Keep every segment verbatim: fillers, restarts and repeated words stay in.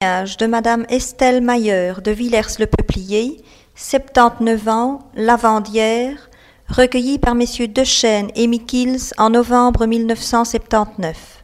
Témoignage de Madame Estelle Mayer de Villers-le-Peuplier, soixante-dix-neuf ans, lavandière, recueilli par messieurs Dechêne et Miquils en novembre mille neuf cent soixante-dix-neuf.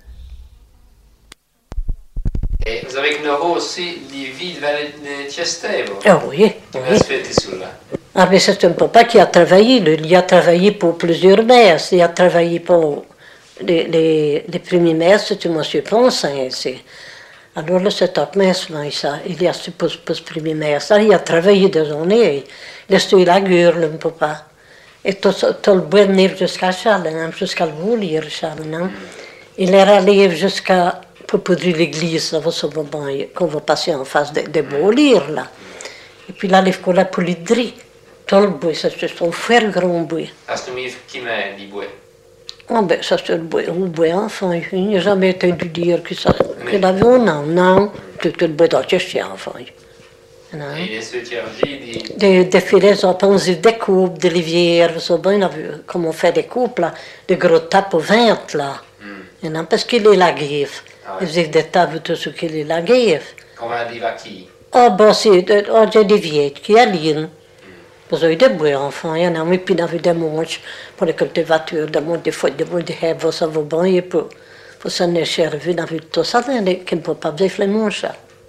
E vous avez ignoré aussi les vies de Chestevo. Ah oui, oui. Ah mais c'est un papa qui a travaillé, lui. Il a travaillé pour plusieurs messes, il a travaillé pour les, les, les premiers messes, c'était monsieur Ponsin. Alors là, c'est top messe, ça. Il y a pour, pour les premiers messes. Il a travaillé des années, il a studié la gueule, le papa. Et tout le bois venir jusqu'à Charles, jusqu'à le voulir, Charles. Il est allé jusqu'à pour poudrer l'église, qu'on va passer en face des de Beaulire, là. Et puis là, il faut la poudrer. Tout le bois, c'est un fer grand bois. Est-ce que qui met du bois? Ah ben, ça c'est le bois, le bois enfant. Il n'a jamais entendu dire que ça, que l'avion, non, non. Tout le bois d'Orchestre, enfant. Non. Et les soutiergies des... Des filets, on pense des coupes, des rivières, comme on fait des coupes, là, des gros tapes au ventre, là. Mm. Non, parce qu'il est la guerre. Ah, ils faisaient des tables, tout ce qu'il est la guerre. Comment on dit à qui? Ah ben, c'est des vieilles qui alignent. Parce qu'il y a des bois, enfants, il y en a, mais puis il y avait des manches pour les cultivateurs, des manches, des fois, des manches, des herbes, ça va bien, et pour, pour s'en servir, il y avait tout ça, qui ne peut pas faire les manches.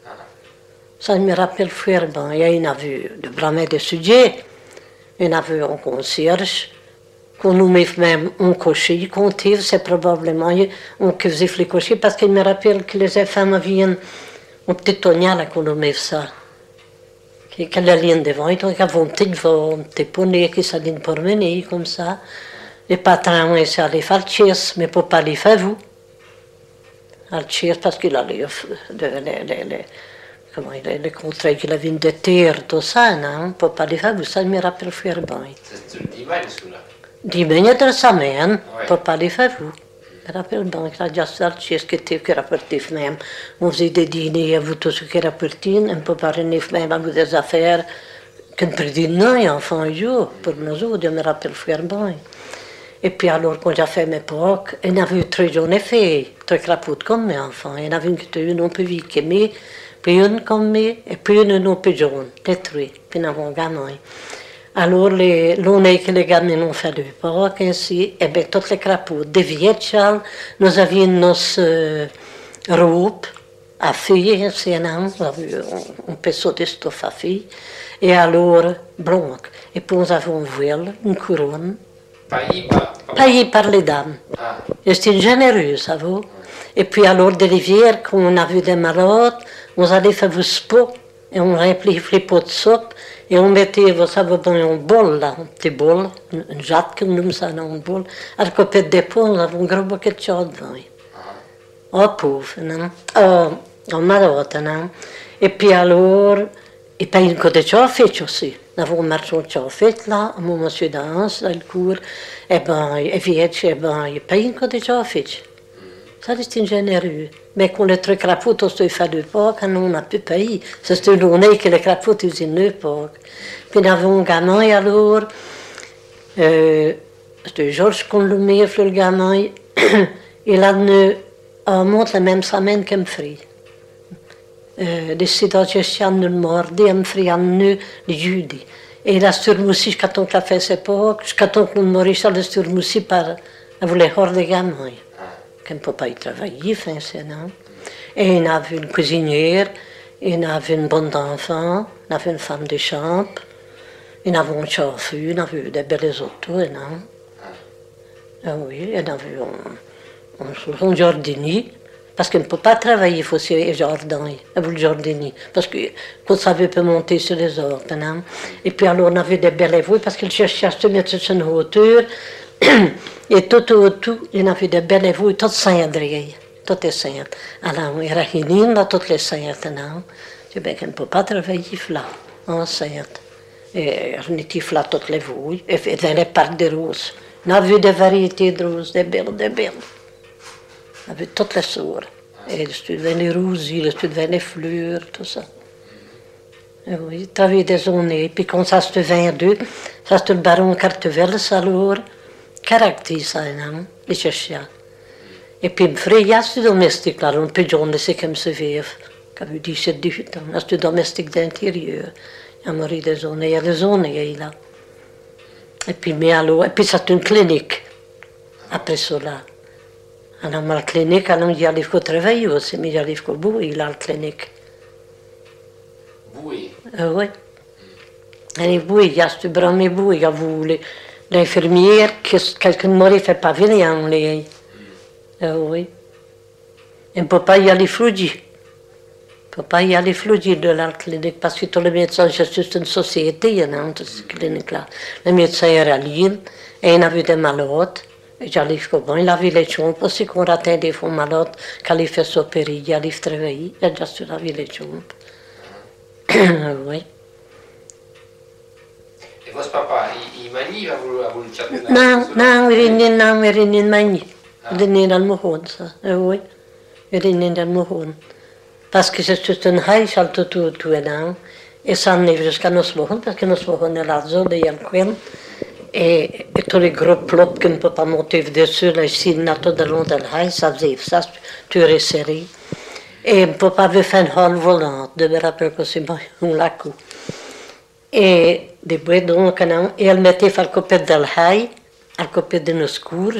Ça me rappelle faire, ben, il y en a vu de bramer de sujets, il y en a vu un concierge, qu'on nous met même un cocher, qu'on tire, c'est probablement on qui faisait les cochers, parce qu'il me rappelle que les femmes avaient un petit ognal qu'on nous met ça. Qu'elle la ligne devant, et donc avait un petit vent, un petit poney qui s'allait promener comme ça. Les patrons essaient d'aller faire le chasse, mais pour pas aller faire vous. Le chasse parce qu'il a les, les, les, les, comment, les, les contrats qu'il avait de terre, tout ça, non, pour pas aller faire vous, ça me rappelle faire bien. C'est le dimanche, là? Dimanche de la semaine, pour pas aller faire vous. Je me rappelle bien que la chasse qui était qui rapportait même. On faisait des dîners à vous, tout ce qui rapportait, on peut pas revenir même à vous des affaires qu'on perdait non, enfant, pour nous autres, je me rappelle faire bien. Et puis alors, quand j'ai fait mes époques, il y avait eu très jeunes filles, très crapoutes comme mes enfants. Il y en avait une qui était une un peu vieille que moi, puis une comme moi, et puis une un peu jeune, détruite, puis nous avons un gamin. Alors, l'année que les gamins ont fait de l'époque, ainsi, et bien, toutes les crapoutes, des vieilles châles, nous avions nos euh, robes à filles, ainsi, non, nous avions un pinceau de stoffe à filles, et alors, blanc. Et puis, nous avons un voile, une couronne. Payé par, par... Payé par les dames. Ah. Et c'était généreux, ça va. Et puis, alors, des rivières, quand on a vu des malades, on allait faire vos spots, et on remplit les pots de soupe, et on mettait, vous savez, dans un bol, là, un petit bol, une jatte comme nous, ça, dans un bol. À côté des pots, on avait un gros bouquet de chaux devant. Oh, pauvre, non? Oh, oh, malade, non? Et puis alors, et puis une côté de chaux fait aussi. Nous avons un marchand de chaux fait, là, mon monsieur Danse, dans le cours, et ben, et vient, et ben, il paye une côté de chaux fait. Ça, c'est généreux. Mais quand les trucs crapoutes ont fait de l'époque, on n'a plus payé. C'était une journée que les crapoutes faisaient de l'époque. Puis nous avons un gamin, alors, euh, c'était Georges Conlumé, le gamin, il a venu à monte la même semaine qu'un fri. Euh, les citoyens nous mordaient, un fri à nous, les jeudis. Et il a surmoussi jusqu'à temps qu'il a fait cette époque, jusqu'à temps que nous mourions, il a surmoussi par, à vouloir hors des gamins. Qu'on ne peut pas y travailler, fin, c'est non. Et il avait une cuisinière, il avait une bonne enfant, il avait une femme de chambre, il avait un chauffeur, il avait des belles autos, non. Ah oui, il avait un, un, un jardinier, parce qu'il ne peut pas travailler, il faut se jardiner, avec le jardinier, parce que qu'on savait pas monter sur les arbres, non. Et puis alors on avait des belles voies, parce qu'il cherchait à se mettre sur une hauteur. Et tout autour, il y avait des belles voies, toutes saintes, toutes les saintes. Alors, il y a réuni dans toutes les saintes, non? Je dis qu'on ne peut pas travailler là, en sainte. Et on était là toutes les voies, et dans les parcs de roses. On a vu des variétés de roses, des belles, des belles. On a vu toutes les sortes. Et tu devais les rosiers, tu devais les fleurs, tout ça. Et oui, il travaillait des années. Puis quand ça se vingt-deux, ça c'était le baron Cartevel, alors. Caractère, ça, non? Les chercheurs. Et puis, frère, c'est domestique, là, on peut dire, c'est comme ça, qui avait dix-sept dix-huit ans. Là, c'était domestique d'intérieur. Il a mouru des années, il y a des années, là. Et puis, mais alors, et puis c'est une clinique, après cela. Alors, la clinique, alors, il y a les travailler aussi, mais il y a les bout, il a la clinique. Boué. Euh, oui. Et oui, il y a ce bras, bout, il y a l'infirmière, quelqu'un mort, il ne fait pas venir en les. Euh, oui. Et on ne peut pas y aller floudir. On ne peut pas y aller floudir de la clinique, parce que tous les médecins, c'est juste une société, dans cette clinique-là. Le médecin est à Lille, et il a vu des malades. J'allais bon, il avait les chambres, parce qu'on ratait des fois malades, quand il fait s'opérer, il allait travailler, il a juste lavé les chambres. Oui. E vostro papà, i, i mani a voulu cercare? Non, non, il non, il n'est pas mani. Il n'est pas mohon, ça. Oui. Il n'est pas mohon. Parce que c'est juste un haï, ça tout, tout, tout est là. Et ça en est jusqu'à nos mohon, parce que nos mohon est la zone, il y a le coin. Et, et tous les gros plots qu'on ne peut pas monter dessus, là, ici, il y a tout de long de haï, ça faisait ça, tu resserrais. Et on ne peut pas faire une hall volante, de me rappeler que c'est bon, un lac. Et des bois donc, et elle mettait le copet de l'haï, le copet de nos cours,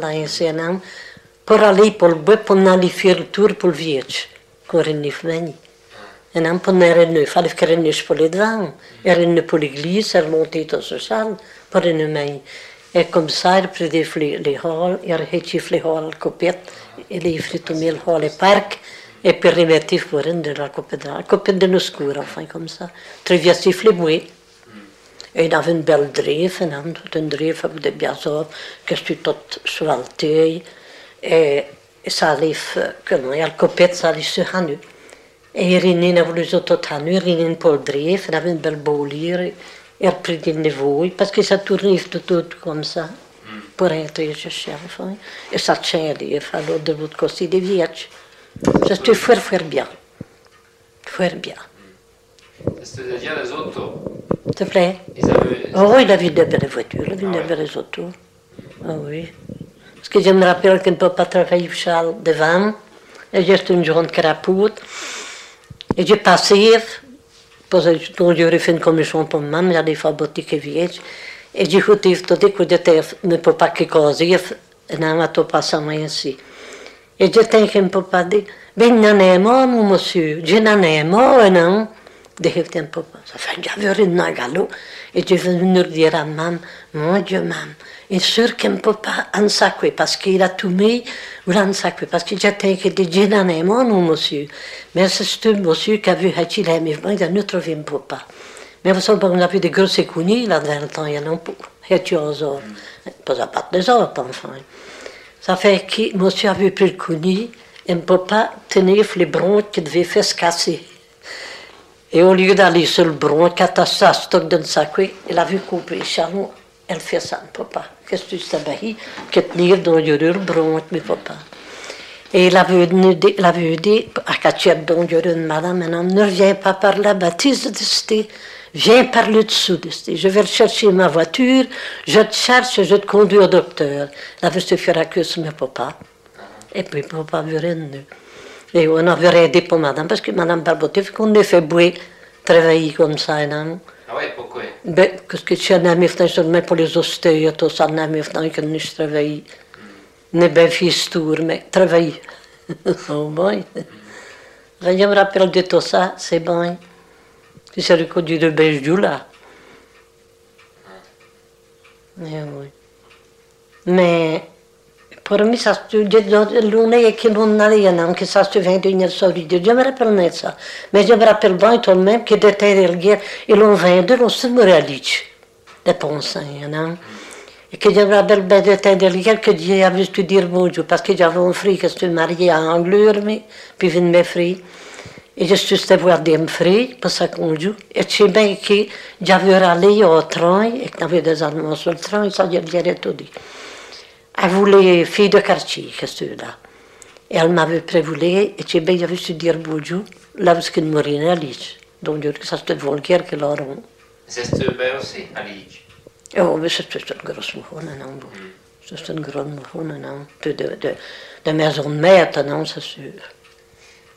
pour aller pour le bois, pour aller faire le tour pour le village, qu'on est venu. Et non, pour ne rien, il fallait faire une pour les devants, et rien pour l'église, elle montait dans ce salle, pour une main. Et comme ça, elle prenait les halls, elle a les halls, le copet, et les fritomés, le hall, le parc, et puis remettre pour une de la copédrale, la copédrale de nos cours, enfin comme ça. Traverser les bois. Et il avait une belle drive, toute une drive avec des biazos, que c'était tout chevalté. Et ça allait, que non, il y a le copet, ça allait sur Hanu. Et il y a voulu tout Hanu, il y a une belle drive, il avait une belle boulière, il a pris des neveux, parce que ça tournait tout, tout comme ça, pour être cherché, enfin. Et ça tient, il fallait de l'autre côté des vierges. C'était fort, fort bien. Fort bien. C'était déjà les autos. S'il te plaît? Avaient... Oh, il avait de belles voitures, il avait de belles autos. Ah oui. Parce que je me rappelle qu'on ne peut pas travailler Charles devant, et j'étais une journée crapoute, et j'ai passé, parce que j'aurais fait une commission pour moi, j'allais faire boutique vieille, et j'ai écouté tout de suite que je ne peux pas que causer, et non, je ne passe pas ainsi. Et je tenho que me papa dire, ben non è mo, monsieur, je n'en ai mo, non? De heeft un papa, ça fait déjà une nagalo. Et je vais venir dire à maman, mon Dieu, maman, il est sûr qu'il ne peut pas en sacrer, parce qu'il a tout mis, ou en sacrer, parce que je tenho que dire, je n'en ai mo, non, monsieur. Mais c'est un monsieur qui a vu Hachi la mais il a nous trouvé un papa. Mais vous savez, on a vu des grosses écounies, là, dans le temps, il y en a pour. Hachi aux autres. Pas à part des autres, enfin. Ça fait que monsieur avait pris le counis et ne peut pas tenir les bronches qui devaient faire se casser. Et au lieu d'aller sur le bronche, quand à ça, stock d'un sac, il a vu couper Charlot, elle fait ça, ne peut pas. Qu'est-ce que tu sais, que tenir dans le bronche, mais papa. Et il avait dit, il avait dit, à Cachette, dans le madame, maintenant, ne viens pas par la bâtisse de cité. Viens par le dessous de cité. Je vais chercher ma voiture, je te cherche et je te conduis au docteur. La veut se faire accuser mon papa. Et puis papa veut rien. Et on avait aidé pour madame, parce que madame Barboté, qu'on a fait bouer, travailler comme ça, non? Ah ouais, pourquoi? Ben, parce que j'ai un ami seulement pour les hosties, tout ça, un ami que nous travaillons. Ne ben fils tour, mais travailler. Oh bon. Je me rappelle de tout ça, c'est bon. C'est le code de Belgique là. Oui. Mais pour moi, ça se dit l'année qui non allait non, que ça se vingt et unième siècle. Je me rappelle ça. Mais je me rappelle bien tout de même que d'été de guerre, ils ont vingt-deux, on se moralise. Des pensées, non? Et que je me rappelle bien d'été de guerre que j'ai avait dû dire bonjour, parce que j'avais un frère qui s'était marié à Angleterre, puis vient mes frères. Et je suis allée voir des frères pour sa conjointe. Et je sais bien que j'avais allé au train, et qu'il y avait des Allemands sur le train, et ça, j'ai tout dit. Elle voulait fille de quartier, qu'est-ce que là. Et elle m'avait prévoulu, et je sais bien que j'avais su dire bonjour, là où elle mourait à Liège. Donc, ça c'était vulgaire que l'on. C'est bien aussi, à Liège. Oh, mais c'est une grosse mouhone, non? C'est une grosse mouhone, non? De, de, de, de maison de maître, non, c'est sûr.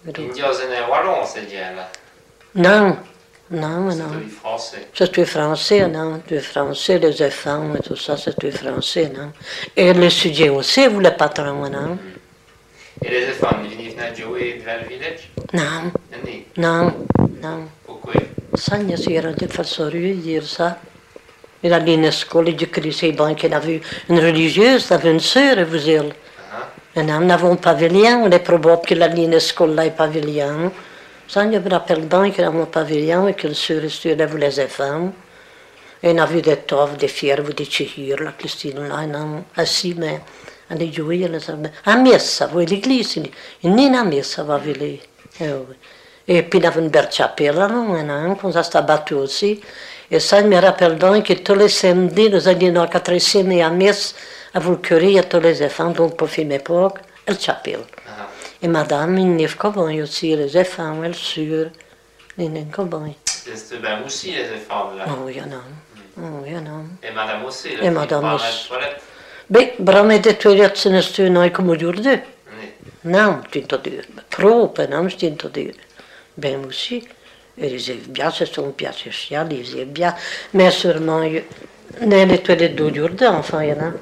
Indiosen är wallon, c'est bien là. Non, non, C'est non. du français. C'est du français, non. Du français, les enfants et tout ça, c'est du français, non. Et le sujet aussi, vous le patron, non. Et les enfants, ils viennent jouer dans le village? Non, Ni. non, non. Pourquoi? Sagna si era di falsorio dire ça. Il a allé à l'école, il a cru bon, qu'il avait une religieuse, il avait une sœur, vous dire. Et nous n'avons pas pavillon, il est probable qu'il a allé à l'école là, pavillon. Sagna me rappelle bien qu'il avait un pavillon et que la sœur et la voulait les femmes. Et on a vu des toffes, des fierves, des chihir, la Christine là, non, assis, mais elle est jouée, elle est à messa, vous l'église, il n'est pas à messa, va vivre. Et puis il y avait une belle chapelle, non, qu'on s'est battu aussi. Et ça me rappelle bien que tous les samedis, nous allions à quatre et à messe, à vous curer à tous les enfants, donc pour faire mes époque, à la chapelle. Et madame, il n'y a pas bon aussi, les enfants, elle sûre, il n'y a pas bon. C'est bien aussi les enfants là. Oh, il y en a. Oh, il y en a. Et madame aussi, Et madame aussi. aussi. Beh, brame de toilettes se ne stu noi come aujourd'hui. Non, tinto dire. Proprio, non, tinto dire. Ben aussi. Et les piace sono piace sia, les bien. Mais sûrement, nelle toilettes d'aujourd'hui, enfin, il y en a.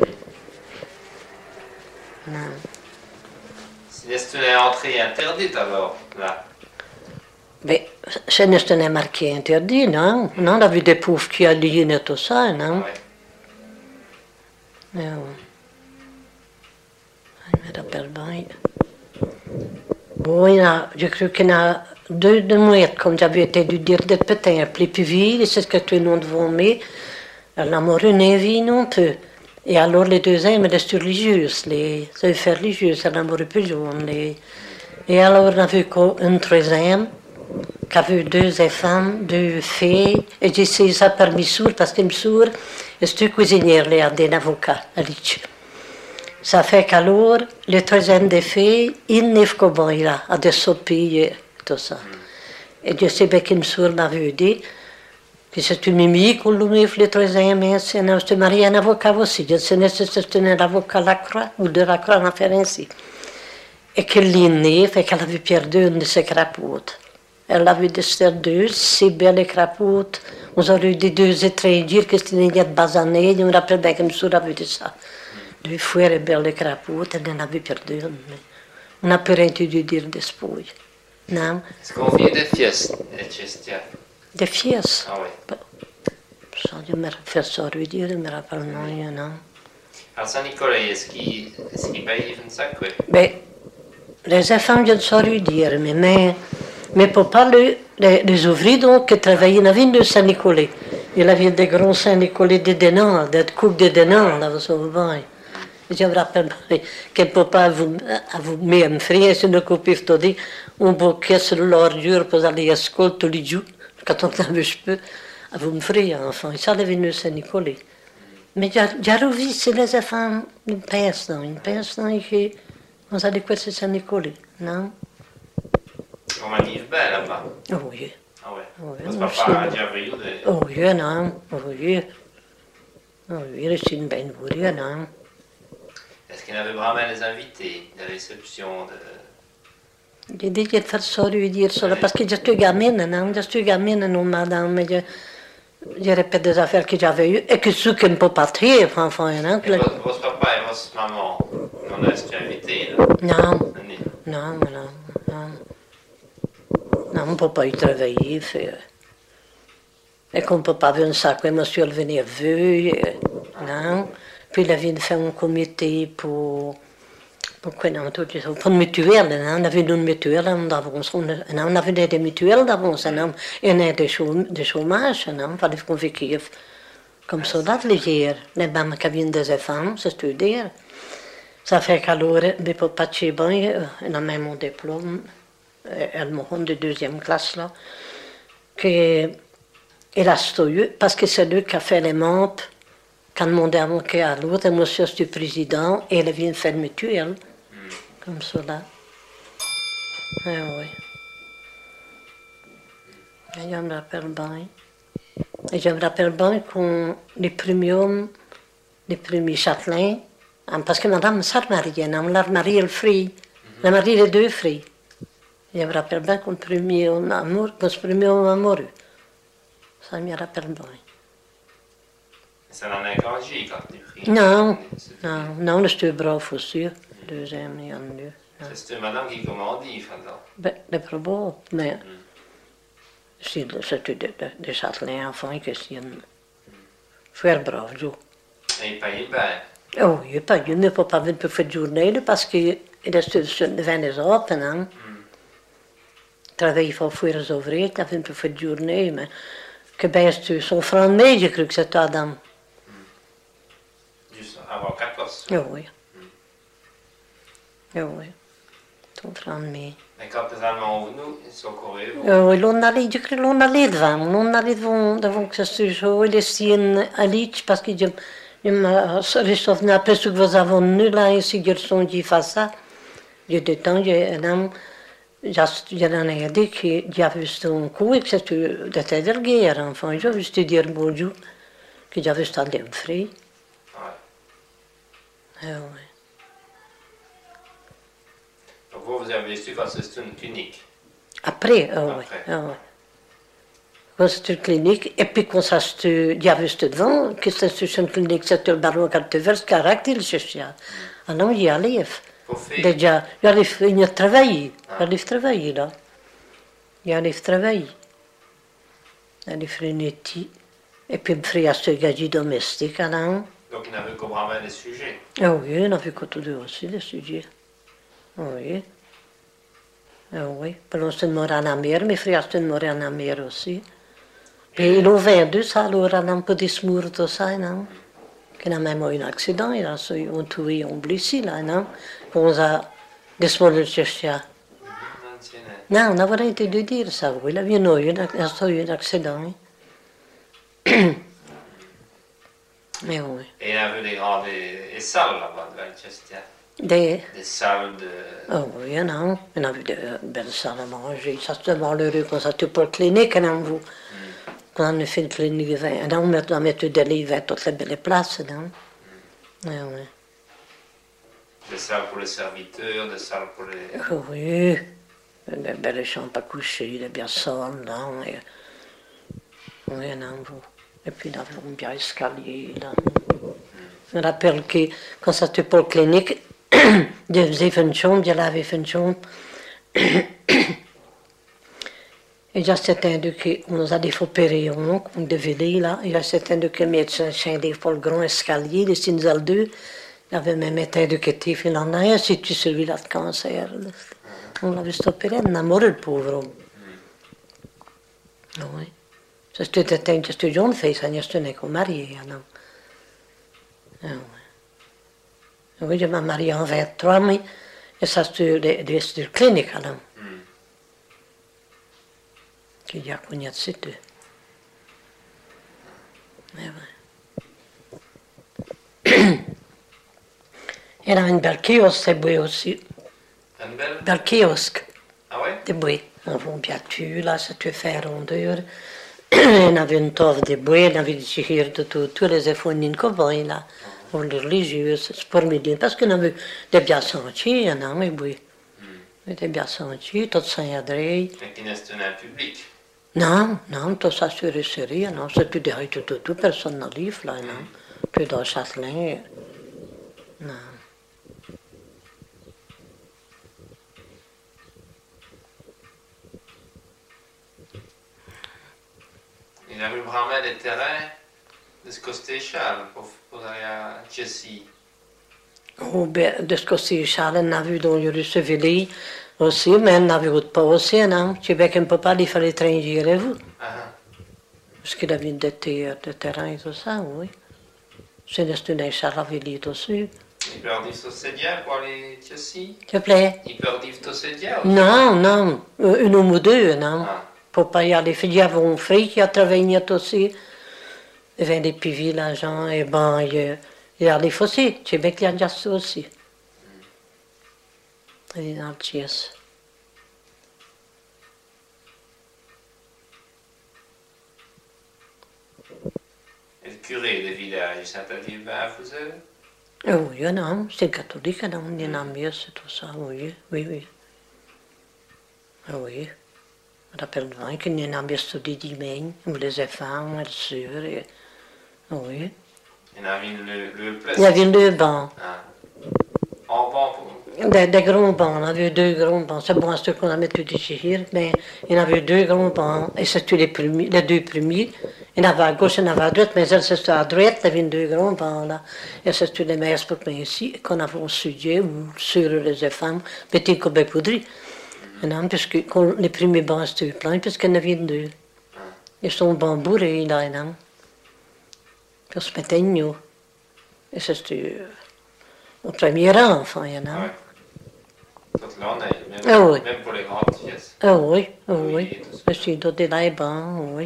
Non. C'est une entrée interdite alors, là. Beh, ce n'est marqué interdit, non? Non, on a vu des pauvres qui allaient et tout ça, non? Ouais. Eh oui. Je me rappelle bien. Bon, il y a, je crois qu'il y a deux de mouettes, comme j'avais été dû dire des pétins, plus plus vieux, c'est ce que tout le monde veut, mais elle n'a pas vie non plus. Et alors les deux hommes, les religieuses, les affaires religieuses, elle n'a pas plus jaune. Les... Et alors on a vu qu'un troisième, qui avait deux femmes, deux filles, et j'ai essayé ça par mes sourds, parce que mes sourds, c'est cuisinière, les a des avocats, à Lich. Ça fait qu'alors, les troisième des filles, ils n'y font pas là, à des sopilles, tout ça. Et je sais bien qu'une soeur m'avait dit que c'est une mimi qu'on lui fait les troisième, et c'est un mari un avocat aussi, je sais pas si c'est un avocat à la croix, ou de la croix, on a fait ainsi. Et qu'elle l'aînée, fait qu'elle avait perdu une de ses crapoutes. Elle avait deux, si belles crapoutes. On aurait eu des deux étrangers qui étaient de basanés. Je me rappelle bien que M. avait dit ça. Deux fois belles crapoutes, elle en avait perdu une. On n'a pas rien dû dire d'espoir. Non. Est-ce qu'on vient des fiestes, Chestia? Des fiestes? Ah oui. Ça, je me rappelle ça, je dire, je me rappelle non, non. Alors Saint-Nicolas, est-ce qu'il est qu'il paye ça, quoi? Ben, les enfants, je ne saurais dire, mais... mais Mais pour parler les, les ouvriers donc, qui travaillaient dans la ville de Saint-Nicolas, il y avait des grands Saint-Nicolas de Denan, des coupes de Denan, là, vous savez. Je me rappelle que papa avait mis un frère, c'est une coupe tout dit, un bouquet sur l'ordure pour aller à l'école tous les jours, quand on avait un peu, avait un frère, enfant, et ça, il est venu à Saint-Nicolas. Mais j'ai revu, c'est les enfants, une pince, une pince, et on s'est dit quoi, c'est Saint-Nicolas, non? On m'a dit belle là-bas. Oh oui. Ah ouais. Oh, oui, Votre non, papa a déjà vu des... Oh oui, non. Oh oui. Oh oui, c'est une belle voiture, non. Est-ce qu'il avait vraiment les invités de réception de... J'ai dit de faire ça, lui dire ça, parce que je suis gamine, non. Je suis gamine, non, madame, mais je... Je répète des affaires que j'avais eues, et que ceux qui ne peuvent pas trier, enfin, non. Et votre, votre papa et votre maman, on a été invités, là? Non. Ni. Non, non, non. Non, on ne peut pas y travailler. Fait... Et qu'on ne peut pas venir ça, que monsieur venir vu, non. Puis il a venu faire un comité pour... Pour quoi, non, tout ça, pour une mutuelle, non. On avait une mutuelle d'avance, on, on avait des mutuelles d'avance, non. Et on a des, chôm... des chômages, non. Il fallait qu'on vive comme ça, dans les jours. Les femmes qui viennent des femmes, c'est tout dire. Ça fait qu'alors, mes papas chez bien, on a même mon diplôme. Elle m'a de deuxième classe là, qu'elle a stoyé, parce que c'est lui qui a fait les membres, qui a demandé à mon à l'autre, monsieur du président, et elle vient faire le mutuelle, mm. Comme ça là. Ah oui. Et je me rappelle bien. Et je me rappelle bien qu'on, les premiers hommes, les premiers châtelains, parce que madame s'est mariée, on l'a marié le frère, on a marié les deux frères. Je me rappelle bien qu'on premier en amour, qu'on se premier en amoureux. Ça me rappelle bien. Ça n'en a encouragé quand tu pris. Non, non, non, c'était brave aussi. Deuxième, il y en a deux. C'était madame qui commandait, enfin. Ben, c'est probable, mais c'était des châtelains enfants qui étaient faire brave, Joe. Et il payait bien. Oh, il payait, mais pas venir pour faire de journée, parce qu'il restait sur le vingt des heures, non? Travaillait pour faire les ouvriers, il avait pour faire de journée, mais que ben, c'était son franc de mai, j'ai cru que c'était Adam. Juste avoir quatre postes. Oh oui. Oh oui. Ton franc de mai. Mais quand les Allemands venus, ils sont courus. Oh oui, l'on allait, je crois, l'on allait devant, l'on allait devant, devant que ce jour, il est à Litch, parce que je, je me suis souvenu après ce que vous avez venu là, ici, je suis dit face ça. J'ai du temps, j'ai un homme, j'ai un an dit que j'avais vu un coup et que c'était de la guerre, enfin, j'ai vu dire bonjour, que j'avais vu aller me frais. Ah oui. Donc vous, vous avez su quand c'était une clinique. Après, ah oui. Après. Ah oui. Quand c'était une clinique, et puis quand ça c'était, il y avait c'était devant, que c'était une clinique, c'était le baron qui avait le caractère social. Alors, j'y allais. Pour faire. Déjà, j'allais venir travailler. J'allais travailler là. J'allais travailler. J'allais faire une étude. Et puis, je ferais ce gadget domestique, alors. Donc il n'avait qu'au vraiment des sujets. Ah oui, on avait côté deux aussi, des sujets. Oui. Ah oui. Pendant que c'était mort en mer, mes frères étaient morts en mer aussi. Et ils ont vendu ça, alors on a un peu de smour, tout ça, non? Qu'il a même eu un accident, ils ont tué, ont blessé, là, non? On a descendu le chercher. Non, on avait arrêté de dire ça, oui, il avait eu un accident. Mais oui. Et il y avait des grandes des, des salles là-bas de Manchester. Des... Des salles de. Oh oui, non. On avait de belles salles à manger. Ça c'était malheureux quand ça était pour la clinique, non, vous. Mm. Quand on a fait une clinique, non, on a mis des livres à toutes les belles places, non? Mm. Oui, oui. Des salles pour les serviteurs, des salles pour les. Oh, oui. Des belles chambres à coucher, des bien salles, là. Et... Oui, non, vous. Et puis, on avait un bien escalier, là. Je me rappelle que quand ça était pour la clinique, je faisais une chambre, je l'avais fait une chambre. Et j'ai entendu qu'on nous a dit qu'il opérer, on devait aller là. Et j'ai entendu que le médecin scindait pour le grand escalier, les Sinzal deux. Il avait même entendu que tu fais l'an dernier, si tu celui-là de cancer. On l'avait opéré, on a mort le pauvre homme. Oui. C'était un petit jeune fille, ça n'y était qu'au marié, non? Ah, oui. Oui, je me marié en vingt-trois, mais et ça c'était de clinique, alors. Mm. Qui y a connu de cette. Mais oui. Il y avait une belle kiosque, c'est beau aussi. Une belle? Belle kiosque. Ah ouais? C'est beau. On va bien tu, là, ça te fait rondeur. Il y avait une toffe de bois, il y avait des chichires de tout, tous les efforts d'une cobaye, là. Pour les religieux, c'est pour m'aider. Parce qu'on avait des bien sentiers, non, mais oui. Mm. Des bien sentiers, tout ça y adresse. Mais qui n'est un public? Non, non, tout ça sur les séries, non. C'était derrière tout, tout, tout, personne n'a livre, là, non. Mm. Puis dans Châtelain, non. Il avait vraiment des terrains de ce côté Charles pour, pour aller à Jessie. Oh, ben, de ce côté Charles, on a vu dans le Ruseville aussi, mais on a vu pas aussi, non. Je sais bien qu'on ne peut pas aller faire l'étranger, et vous. Ah. Parce qu'il avait des terrains et tout ça, oui. C'est destiné à Charles aussi. Il peut dire que c'est bien pour aller à Jessie? S'il te plaît? Il peut dire que c'est bien? Non, non, une ou deux, non. Ah. Pour pas y aller. Il y avait un frère qui a travaillé aussi. Il vient des petits villages, et ben, il y a les aussi. Tu sais bien qu'il y a déjà ça aussi. Il est dans le Thiès. Et le curé du village, ça t'a dit bien à Fouzel? Oui, non, c'est catholique, non, il y en a mieux, c'est tout ça, oui, oui, oui. Oui. Je me rappelle bien qu'il y en avait studié demain, les femmes, les sœurs. Et... Oui. Il y en avait le, le plus. Il y avait deux bancs. Ah. En banc pour Des, des grands bancs, on avait deux grands bancs. C'est bon, c'est ce qu'on a mis tout ici, mais il y en avait deux grands bancs, et c'était les, premiers, les deux premiers. Il y en avait à gauche, il y en avait à droite, mais elle, c'était à droite, il y avait deux grands bancs là. Et c'était les meilleurs pour moi ici, qu'on avait étudié, ou sur les femmes, petit comme des poudries. Non, parce que les premiers bancs étaient pleins, parce qu'il y en avait deux. Ils sont bourrés là, non. Puis on se mettait nous. Et c'était au premier rang, enfin, il y en a. Ouais. Toute l'année, même, Ah oui. même pour les grandes pièces. Ah oui, ah Oui, oui. tout ça. Je suis doté là, bancs, oui.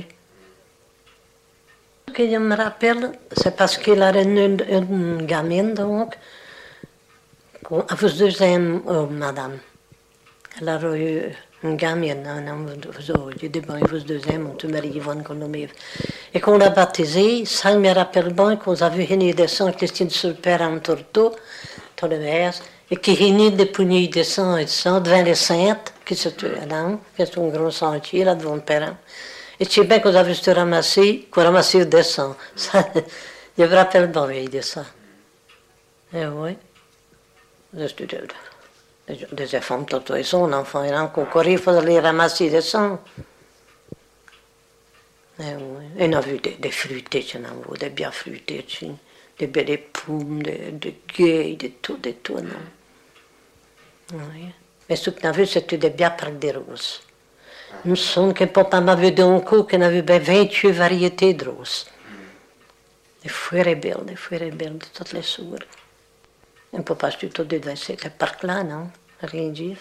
Ce que je me rappelle, c'est parce qu'il a une, une gamine, donc, à vos deuxième, oh, madame. Elle a eu une gamine, un homme, j'ai dit, bon, vos deuxième, on te marie Yvonne Colomive. Et qu'on l'a baptisée, ça me rappelle bien qu'on avait une des sangs, Christine sur le père en Torto, dans le Vers, et qui une des poignées de sang et de sang devant les saintes, qui se tuaient là, qui est un gros sentier là devant le père. Et tu sais bien qu'on avait se ramasser, qu'on ramassait des sangs. Ça, je me rappelle bien de ça. Et oui. Des, des femmes, tout et son enfant, et là, qu'on courait, il fallait les ramasser des sangs. Et oui. Et on a vu des, des fruités, des bien fruités, des belles pommes, des, des gueules, des tout, des tout, non. Oui. Mais ce qu'on a vu, c'était des bien parcs des roses. Il me semble que papa m'avait dit un coup qu'il avait vingt-huit variétés de roses. Des fleurs belles, des fleurs belles de toutes les sortes. Et papa, je suis tout devant ces parcs-là, non? Rien dire.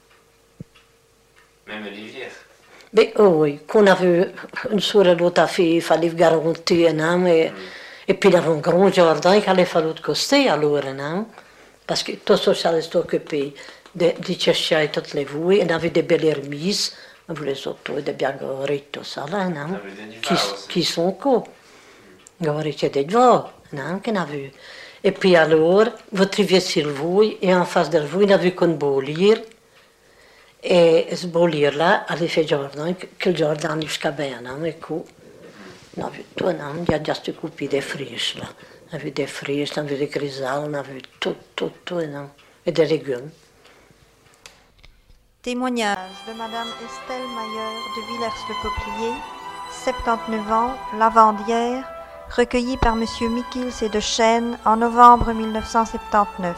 Même l'hiver. Mais oh oui, qu'on avait une soirée l'autre a fait, il fallait garantir, non? Et, mm. et puis il y avait un grand jardin qu'il allait falloir coster alors, non? Parce que tout ça, ça s'est occupé de chercher toutes les vouées, et on avait des belles remises. On voulait surtout des bien gorées, tout ça, là, non? Qui, qui sont quoi? Gorées, c'est des voix, non? Qu'on a vu. Et puis alors, vous trouviez sur le vouille, et en face de le vouille, on a vu qu'on boulir. Et ce boulir-là, avait fait jardin, que le jardin jusqu'à bien, non? Et quoi? On a vu tout, non? Il y a juste coupé des friches, là. On a vu des friches, on a vu des grisales, on a vu tout, tout, tout, non? Et des légumes. Témoignage de Madame Estelle Mayer de Villers-le-Peuplier, soixante-dix-neuf ans, lavandière, recueillie par Monsieur Miquils et de Chêne en novembre mille neuf cent soixante-dix-neuf.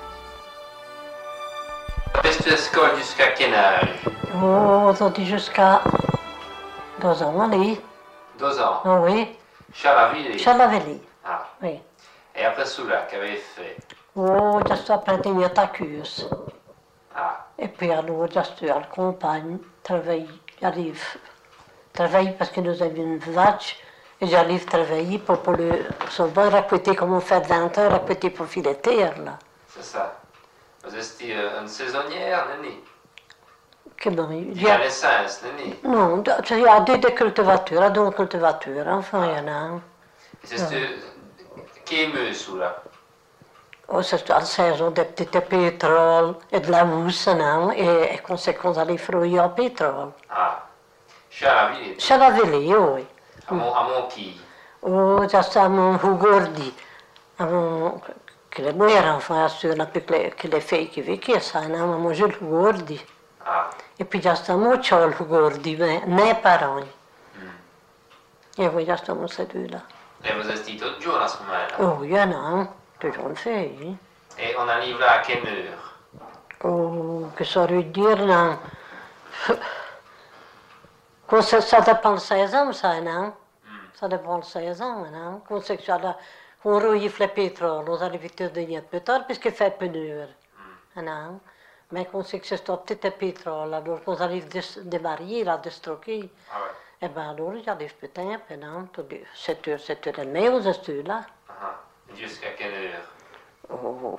Reste à l'école jusqu'à quel âge? Oh, on dit jusqu'à deux ans, allez. Deux ans? Oh, oui. Chalavilly? Chalavilly. Ah. Oui. Et après cela, qu'avez-vous fait? Oh, juste après tenir ta cuse. Ah. Et puis alors, juste à la campagne, travailler, j'arrive, travailler parce que nous avions une vache, et j'arrive travailler pour, pour le soldat, raconter comment faire vingt heures, raconter pour filer terre, là. C'est ça. Vous étiez une saisonnière, Nani? Comment? Il y a l'essence, Nani? Non, il y a deux de cultivateurs, il y a deux cultivateurs, enfin, il y en a un. Et c'est qui est mieux, là? Oh, c'est la saison des petits pétroles et de la mousse, non? Et, et conséquence, les fruits en pétrole. Ah. Chalavilly? Chalavilly, oui. À mon, à mon qui? Oh, c'est à mon Hugordi. À mon... que le meilleur enfant, c'est que les filles qui vécuent, ça, non? À mon Jules Hugordi. Ah. Et puis, c'est à mon Charles Hugordi, mais mes parents. Mm. Et oui, c'est à mon ces deux-là. Et vous étiez tous jours à ce moment-là? Oh, il y en a un. Toujours une fille. Et on arrive là à quelle heure? Oh, que ça veut dire, non? Quand ça, ça dépend de seize ans, ça, non? Mm. Ça dépend de seize ans, non? Quand c'est que ça, on rouille le pétrole, on arrive vite de nuit plus tard, puisqu'il fait peu d'heures, mm. non? Mais quand c'est que c'est un petit pétrole, alors quand on arrive de démarrer, là, de stocker, ah ouais. Eh bien alors, j'arrive peut-être, non? sept heures, sept heures et demie, aux heures là. Ah. Jusqu'à quelle heure? Oh,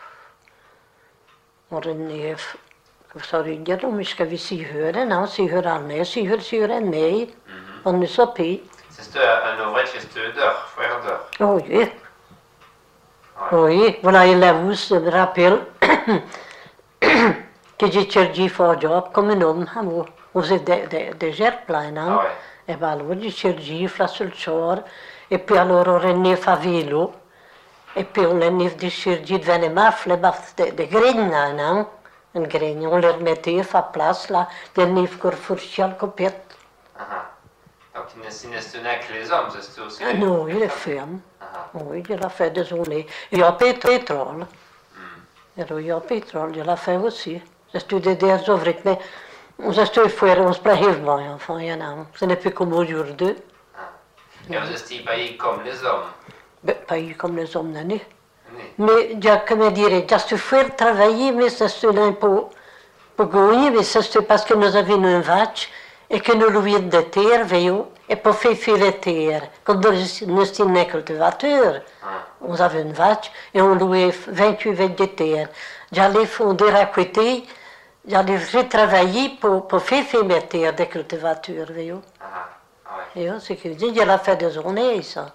on revenait, ça veut dire, jusqu'à six heures, non, six heures à l'année, six heures, six heures et demie, on ne sait pas. C'est un ouvrage, c'est d'heure, frère d'heure. Oh oui. Oui, voilà, il a vu, je me rappelle, que j'ai cherché un job comme un homme, on faisait des, des, des gerplines, hein. Ah ouais. Et bien alors j'ai cherché là sur le char, et puis alors on est venu à vélo, et puis on est venu de chercher de venir m'affler des de graines, hein. Une graine, on les remettait à place là, de venir pour fourcher le copette. Ah ah. Donc il ne se tenait que les hommes, c'est aussi. Ah non, il est ferme. Ah ah. Oui, il a fait des années. Il y a pétrole. Mm. Et il y a pétrole, il a fait aussi. C'est des des œuvres, mais on s'est fait faire, on se prélève bien, enfin, il y en a. Ce n'est plus comme aujourd'hui. Ah. Et vous êtes payés comme les hommes. Ben, pas eu comme les hommes d'année. Oui. Mais, je, comment dire, je faire travailler, mais c'est un peu, pour gagner, mais c'est parce que nous avions une vache et que nous louions de terre, voyons, et pour faire faire la terre. Quand nous étions un cultivateur, Ah. on avait une vache et on louait vingt-huit vaches de terre. J'allais fonder à côté, j'allais retravailler pour, pour faire faire mes terres de cultivateur, voyons. Ah ah. Ouais. Et c'est que je dis, il a fait des journées, ça.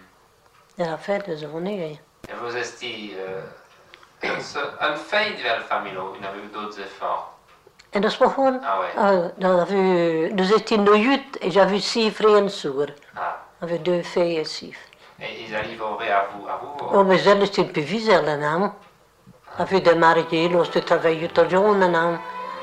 Il a fait des journées. Et vous étiez euh, un fait de la famille, il avait eu d'autres efforts. En dat is begon, Ah ouais. uh, dan hebben we, dus is in de jut, en j'avais six frères et sœurs. Ah. On avait deux filles et six. Et ils arriveraient à vous, à vous. Oh, mais elles étaient plus vieux, elles, non? On avait des mariés, là, je travaillais tout le jour, non?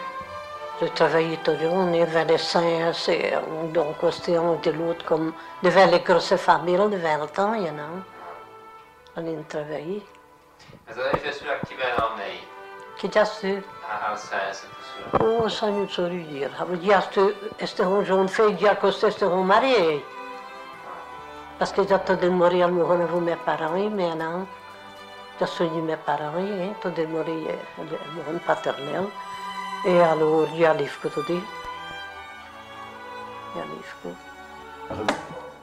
Je travaillais tout le jour, il y avait les saints, donc c'était un de l'autre, comme, devant les grosses familles, devant le temps, you know. On y travaillait. Mais vous avez fait celui qui va en Ney, Qui já se, à Alsace, c'est tout ça. oh, ça nous saurait dire. Aber já se, este un jeune fille, já que c'était un marié. Parce que j'ai tout demoré à me renouveler mes parents, mais non. J'ai soigné mes parents, hein, tout demoré à mon paternel. Et alors, j'ai allé tout dit. J'ai allé